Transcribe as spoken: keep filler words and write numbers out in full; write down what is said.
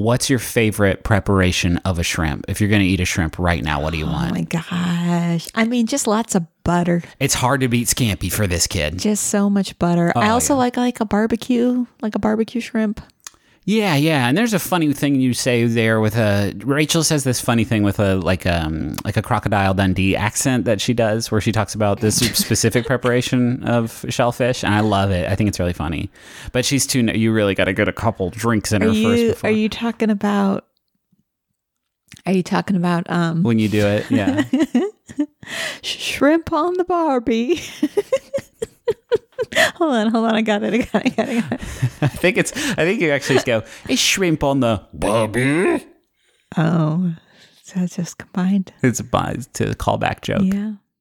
what's your favorite preparation of a shrimp? If you're going to eat a shrimp right now, what do you want? Oh my gosh. I mean, just lots of butter. It's hard to beat scampi for this kid. Just so much butter. Oh, I also yeah. like like a barbecue, like a barbecue shrimp. Yeah, yeah, and there's a funny thing you say there with a Rachel says this funny thing with a like um like a Crocodile Dundee accent that she does where she talks about this specific preparation of shellfish, and I love it. I think it's really funny. But she's too you really got to get a couple drinks in Are her you first before are you talking about Are you talking about um when you do it? Yeah. shrimp on the Barbie? hold on, hold on. I got it. I got it. I got it. I got it. I think it's I think you actually just go, "It's shrimp on the Barbie." Oh, so it's just combined. It's a it's a callback joke. Yeah.